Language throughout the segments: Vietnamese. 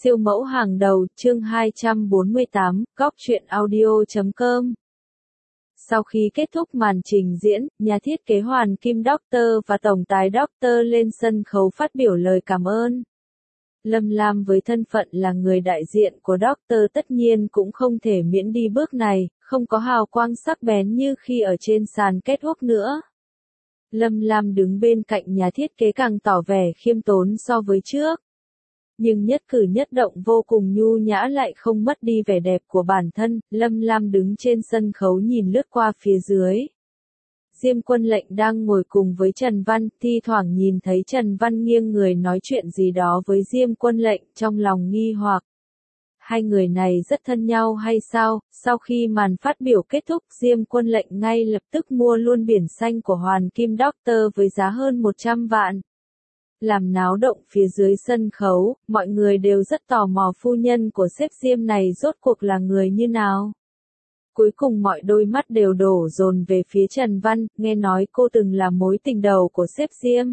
Siêu mẫu hàng đầu, chương 248, góc truyện audio.com. Sau khi kết thúc màn trình diễn, nhà thiết kế Hoàn Kim Doctor và tổng tài Doctor lên sân khấu phát biểu lời cảm ơn. Lâm Lam với thân phận là người đại diện của Doctor tất nhiên cũng không thể miễn đi bước này, không có hào quang sắc bén như khi ở trên sàn catwalk nữa. Lâm Lam đứng bên cạnh nhà thiết kế càng tỏ vẻ khiêm tốn so với trước. Nhưng nhất cử nhất động vô cùng nhu nhã lại không mất đi vẻ đẹp của bản thân, Lâm Lam đứng trên sân khấu nhìn lướt qua phía dưới. Diêm Quân Lệnh đang ngồi cùng với Trần Văn, thi thoảng nhìn thấy Trần Văn nghiêng người nói chuyện gì đó với Diêm Quân Lệnh, trong lòng nghi hoặc. Hai người này rất thân nhau hay sao? Sau khi màn phát biểu kết thúc, Diêm Quân Lệnh ngay lập tức mua luôn biển xanh của Hoàn Kim Doctor với giá hơn 100 vạn. Làm náo động phía dưới sân khấu, mọi người đều rất tò mò phu nhân của sếp Diêm này rốt cuộc là người như nào. Cuối cùng mọi đôi mắt đều đổ dồn về phía Trần Văn, nghe nói cô từng là mối tình đầu của sếp Diêm.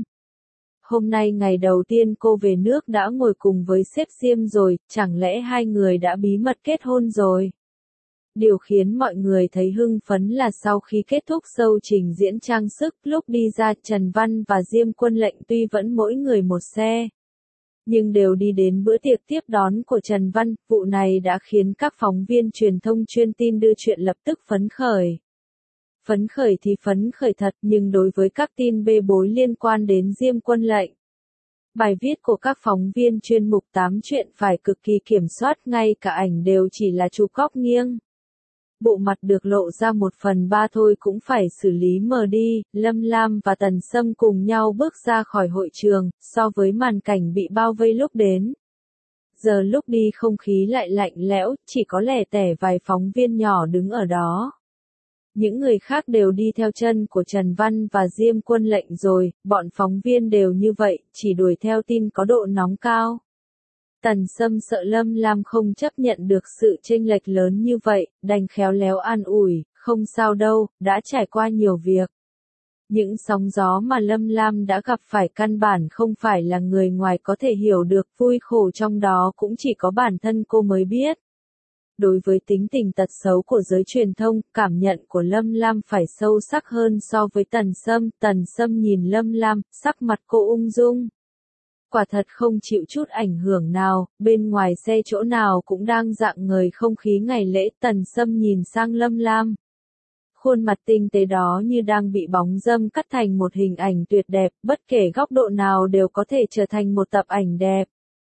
Hôm nay ngày đầu tiên cô về nước đã ngồi cùng với sếp Diêm rồi, chẳng lẽ hai người đã bí mật kết hôn rồi? Điều khiến mọi người thấy hưng phấn là sau khi kết thúc show trình diễn trang sức, lúc đi ra Trần Văn và Diêm Quân Lệnh tuy vẫn mỗi người một xe, nhưng đều đi đến bữa tiệc tiếp đón của Trần Văn. Vụ này đã khiến các phóng viên truyền thông chuyên tin đưa chuyện lập tức phấn khởi. Phấn khởi thì phấn khởi thật, nhưng đối với các tin bê bối liên quan đến Diêm Quân Lệnh, bài viết của các phóng viên chuyên mục 8 chuyện phải cực kỳ kiểm soát, ngay cả ảnh đều chỉ là chụp góc nghiêng. Bộ mặt được lộ ra 1/3 thôi cũng phải xử lý mờ đi. Lâm Lam và Tần Sâm cùng nhau bước ra khỏi hội trường, so với màn cảnh bị bao vây lúc đến. Giờ lúc đi không khí lại lạnh lẽo, chỉ có lẻ tẻ vài phóng viên nhỏ đứng ở đó. Những người khác đều đi theo chân của Trần Văn và Diêm Quân Lệnh rồi, bọn phóng viên đều như vậy, chỉ đuổi theo tin có độ nóng cao. Tần Sâm sợ Lâm Lam không chấp nhận được sự chênh lệch lớn như vậy, đành khéo léo an ủi, không sao đâu, đã trải qua nhiều việc. Những sóng gió mà Lâm Lam đã gặp phải căn bản không phải là người ngoài có thể hiểu được, vui khổ trong đó cũng chỉ có bản thân cô mới biết. Đối với tính tình tật xấu của giới truyền thông, cảm nhận của Lâm Lam phải sâu sắc hơn so với Tần Sâm nhìn Lâm Lam, sắc mặt cô ung dung. Quả thật không chịu chút ảnh hưởng nào, bên ngoài xe chỗ nào cũng đang rạng ngời không khí ngày lễ. Tần Sâm nhìn sang Lâm Lam. Khuôn mặt tinh tế đó như đang bị bóng râm cắt thành một hình ảnh tuyệt đẹp, bất kể góc độ nào đều có thể trở thành một tập ảnh đẹp.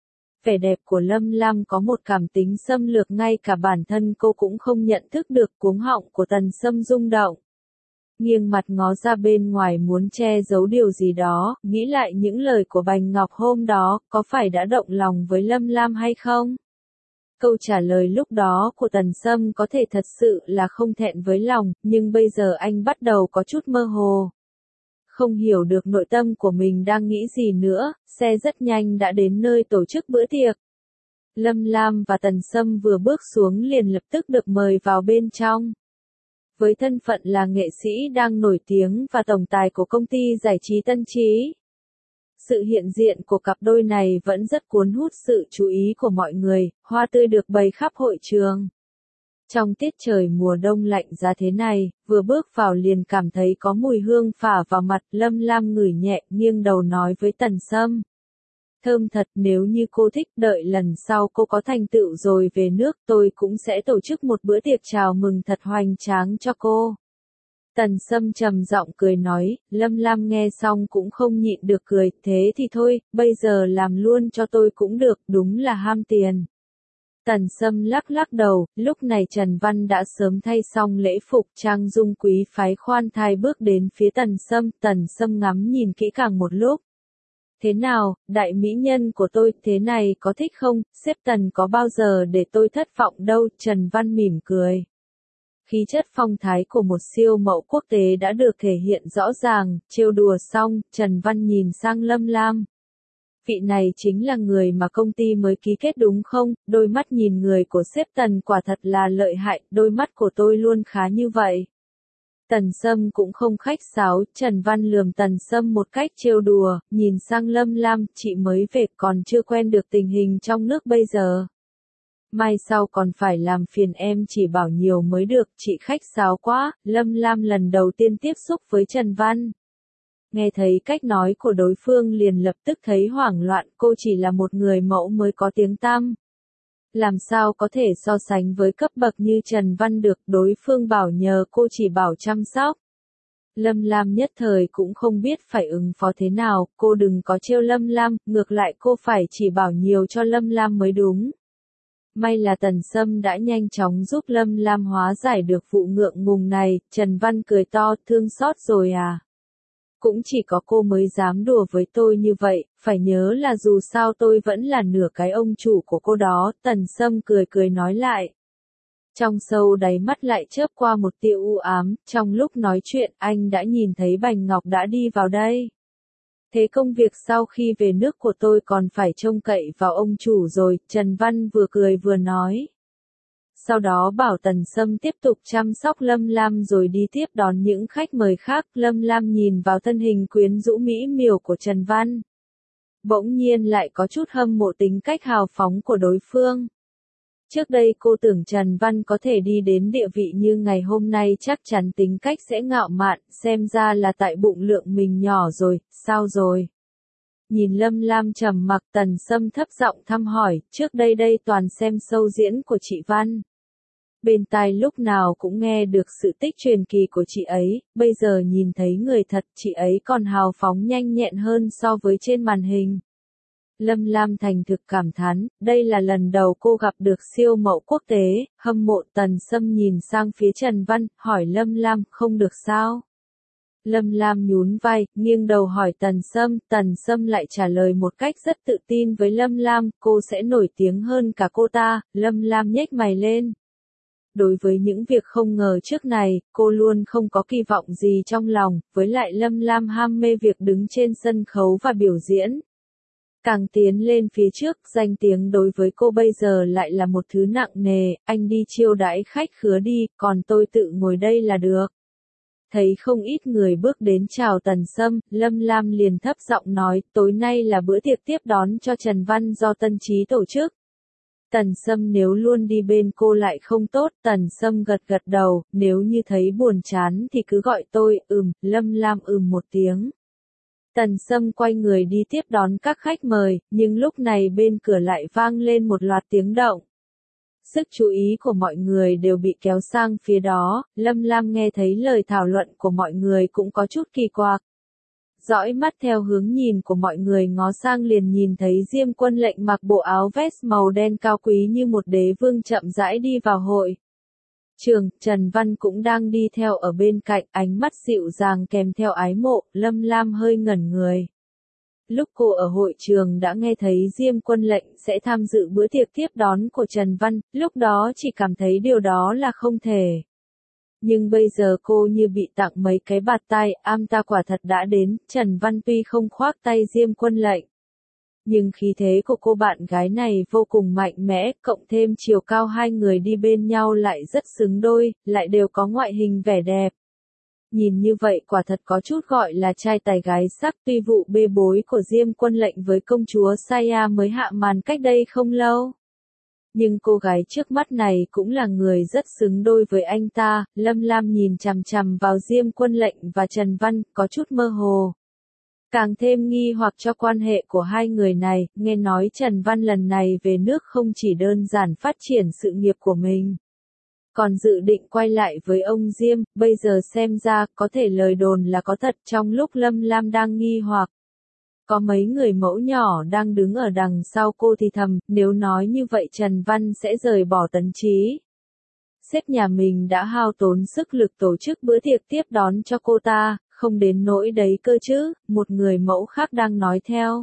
Vẻ đẹp của Lâm Lam có một cảm tính xâm lược ngay cả bản thân cô cũng không nhận thức được. Cuống họng của Tần Sâm rung động. Nghiêng mặt ngó ra bên ngoài muốn che giấu điều gì đó, nghĩ lại những lời của Bành Ngọc hôm đó, có phải đã động lòng với Lâm Lam hay không? Câu trả lời lúc đó của Tần Sâm có thể thật sự là không thẹn với lòng, nhưng bây giờ anh bắt đầu có chút mơ hồ. Không hiểu được nội tâm của mình đang nghĩ gì nữa, xe rất nhanh đã đến nơi tổ chức bữa tiệc. Lâm Lam và Tần Sâm vừa bước xuống liền lập tức được mời vào bên trong. Với thân phận là nghệ sĩ đang nổi tiếng và tổng tài của công ty giải trí Tân Trí, sự hiện diện của cặp đôi này vẫn rất cuốn hút sự chú ý của mọi người, hoa tươi được bày khắp hội trường. Trong tiết trời mùa đông lạnh giá thế này, vừa bước vào liền cảm thấy có mùi hương phả vào mặt. Lâm Lam ngửi nhẹ, nghiêng đầu nói với Tần Sâm. Thơm thật, nếu như cô thích, đợi lần sau cô có thành tựu rồi về nước tôi cũng sẽ tổ chức một bữa tiệc chào mừng thật hoành tráng cho cô. Tần Sâm trầm giọng cười nói. Lâm Lam nghe xong cũng không nhịn được cười, thế thì thôi, bây giờ làm luôn cho tôi cũng được, đúng là ham tiền. Tần Sâm lắc lắc đầu. Lúc này Trần Văn đã sớm thay xong lễ phục trang dung quý phái khoan thai bước đến phía Tần Sâm ngắm nhìn kỹ càng một lúc. Thế nào, đại mỹ nhân của tôi, thế này có thích không? Sếp Tần có bao giờ để tôi thất vọng đâu. Trần Văn mỉm cười. Khí chất phong thái của một siêu mẫu quốc tế đã được thể hiện rõ ràng. Trêu đùa xong, Trần Văn nhìn sang Lâm Lam. Vị này chính là người mà công ty mới ký kết đúng không? Đôi mắt nhìn người của sếp Tần quả thật là lợi hại, đôi mắt của tôi luôn khá như vậy. Tần Sâm cũng không khách sáo, Trần Văn lườm Tần Sâm một cách trêu đùa, nhìn sang Lâm Lam, chị mới về còn chưa quen được tình hình trong nước bây giờ. Mai sau còn phải làm phiền em chỉ bảo nhiều mới được, chị khách sáo quá, Lâm Lam lần đầu tiên tiếp xúc với Trần Văn. Nghe thấy cách nói của đối phương liền lập tức thấy hoảng loạn, cô chỉ là một người mẫu mới có tiếng tăm. Làm sao có thể so sánh với cấp bậc như Trần Văn được, đối phương bảo nhờ cô chỉ bảo chăm sóc. Lâm Lam nhất thời cũng không biết phải ứng phó thế nào, cô đừng có trêu Lâm Lam, ngược lại cô phải chỉ bảo nhiều cho Lâm Lam mới đúng. May là Tần Sâm đã nhanh chóng giúp Lâm Lam hóa giải được vụ ngượng ngùng này, Trần Văn cười to, thương xót rồi à? Cũng chỉ có cô mới dám đùa với tôi như vậy, phải nhớ là dù sao tôi vẫn là nửa cái ông chủ của cô đó, Tần Sâm cười cười nói lại. Trong sâu đáy mắt lại chớp qua một tia u ám, trong lúc nói chuyện anh đã nhìn thấy Bành Ngọc đã đi vào đây. Thế công việc sau khi về nước của tôi còn phải trông cậy vào ông chủ rồi, Trần Văn vừa cười vừa nói. Sau đó bảo Tần Sâm tiếp tục chăm sóc Lâm Lam rồi đi tiếp đón những khách mời khác. Lâm Lam nhìn vào thân hình quyến rũ mỹ miều của Trần Văn. Bỗng nhiên lại có chút hâm mộ tính cách hào phóng của đối phương. Trước đây cô tưởng Trần Văn có thể đi đến địa vị như ngày hôm nay chắc chắn tính cách sẽ ngạo mạn, xem ra là tại bụng lượng mình nhỏ rồi, sao rồi? Nhìn Lâm Lam trầm mặc, Tần Sâm thấp giọng thăm hỏi, trước đây toàn xem show diễn của chị Văn. Bên tai lúc nào cũng nghe được sự tích truyền kỳ của chị ấy, bây giờ nhìn thấy người thật chị ấy còn hào phóng nhanh nhẹn hơn so với trên màn hình. Lâm Lam thành thực cảm thán, đây là lần đầu cô gặp được siêu mẫu quốc tế, hâm mộ. Tần Sâm nhìn sang phía Trần Văn, hỏi Lâm Lam, không được sao? Lâm Lam nhún vai, nghiêng đầu hỏi Tần Sâm lại trả lời một cách rất tự tin với Lâm Lam, cô sẽ nổi tiếng hơn cả cô ta. Lâm Lam nhếch mày lên. Đối với những việc không ngờ trước này, cô luôn không có kỳ vọng gì trong lòng, với lại Lâm Lam ham mê việc đứng trên sân khấu và biểu diễn. Càng tiến lên phía trước, danh tiếng đối với cô bây giờ lại là một thứ nặng nề, anh đi chiêu đãi khách khứa đi, còn tôi tự ngồi đây là được. Thấy không ít người bước đến chào Tần Sâm, Lâm Lam liền thấp giọng nói, tối nay là bữa tiệc tiếp đón cho Trần Văn do Tân Chí tổ chức. Tần Sâm nếu luôn đi bên cô lại không tốt, Tần Sâm gật gật đầu, nếu như thấy buồn chán thì cứ gọi tôi, Lâm Lam một tiếng. Tần Sâm quay người đi tiếp đón các khách mời, nhưng lúc này bên cửa lại vang lên một loạt tiếng động. Sức chú ý của mọi người đều bị kéo sang phía đó, Lâm Lam nghe thấy lời thảo luận của mọi người cũng có chút kỳ quặc. Dõi mắt theo hướng nhìn của mọi người ngó sang liền nhìn thấy Diêm Quân Lệnh mặc bộ áo vest màu đen cao quý như một đế vương chậm rãi đi vào hội trường, Trần Văn cũng đang đi theo ở bên cạnh, ánh mắt dịu dàng kèm theo ái mộ. Lâm Lam hơi ngẩn người. Lúc cô ở hội trường đã nghe thấy Diêm Quân Lệnh sẽ tham dự bữa tiệc tiếp đón của Trần Văn, lúc đó chỉ cảm thấy điều đó là không thể. Nhưng bây giờ cô như bị tặng mấy cái bạt tai, ta quả thật đã đến. Trần Văn tuy không khoác tay Diêm Quân Lệnh, nhưng khí thế của cô bạn gái này vô cùng mạnh mẽ, cộng thêm chiều cao hai người đi bên nhau lại rất xứng đôi, lại đều có ngoại hình vẻ đẹp. Nhìn như vậy quả thật có chút gọi là trai tài gái sắc. Tuy vụ bê bối của Diêm Quân Lệnh với công chúa Saya mới hạ màn cách đây không lâu, nhưng cô gái trước mắt này cũng là người rất xứng đôi với anh ta. Lâm Lam nhìn chằm chằm vào Diêm Quân Lệnh và Trần Văn, có chút mơ hồ. Càng thêm nghi hoặc cho quan hệ của hai người này, nghe nói Trần Văn lần này về nước không chỉ đơn giản phát triển sự nghiệp của mình, còn dự định quay lại với ông Diêm, bây giờ xem ra có thể lời đồn là có thật. Trong lúc Lâm Lam đang nghi hoặc, có mấy người mẫu nhỏ đang đứng ở đằng sau cô thì thầm, nếu nói như vậy Trần Văn sẽ rời bỏ Tấn Chí. Sếp nhà mình đã hao tốn sức lực tổ chức bữa tiệc tiếp đón cho cô ta, không đến nỗi đấy cơ chứ, một người mẫu khác đang nói theo.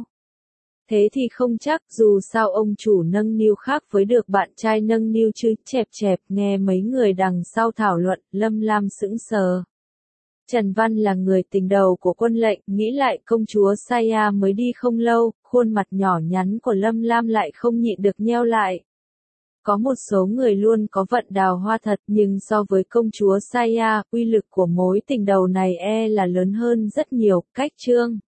Thế thì không chắc, dù sao ông chủ nâng niu khác với được bạn trai nâng niu chứ, chẹp nghe mấy người đằng sau thảo luận, Lâm Lam sững sờ. Trần Văn là người tình đầu của Quân Lệnh, nghĩ lại công chúa Saya mới đi không lâu, khuôn mặt nhỏ nhắn của Lâm Lam lại không nhịn được nheo lại. Có một số người luôn có vận đào hoa thật, nhưng so với công chúa Saya, uy lực của mối tình đầu này là lớn hơn rất nhiều. Cách chương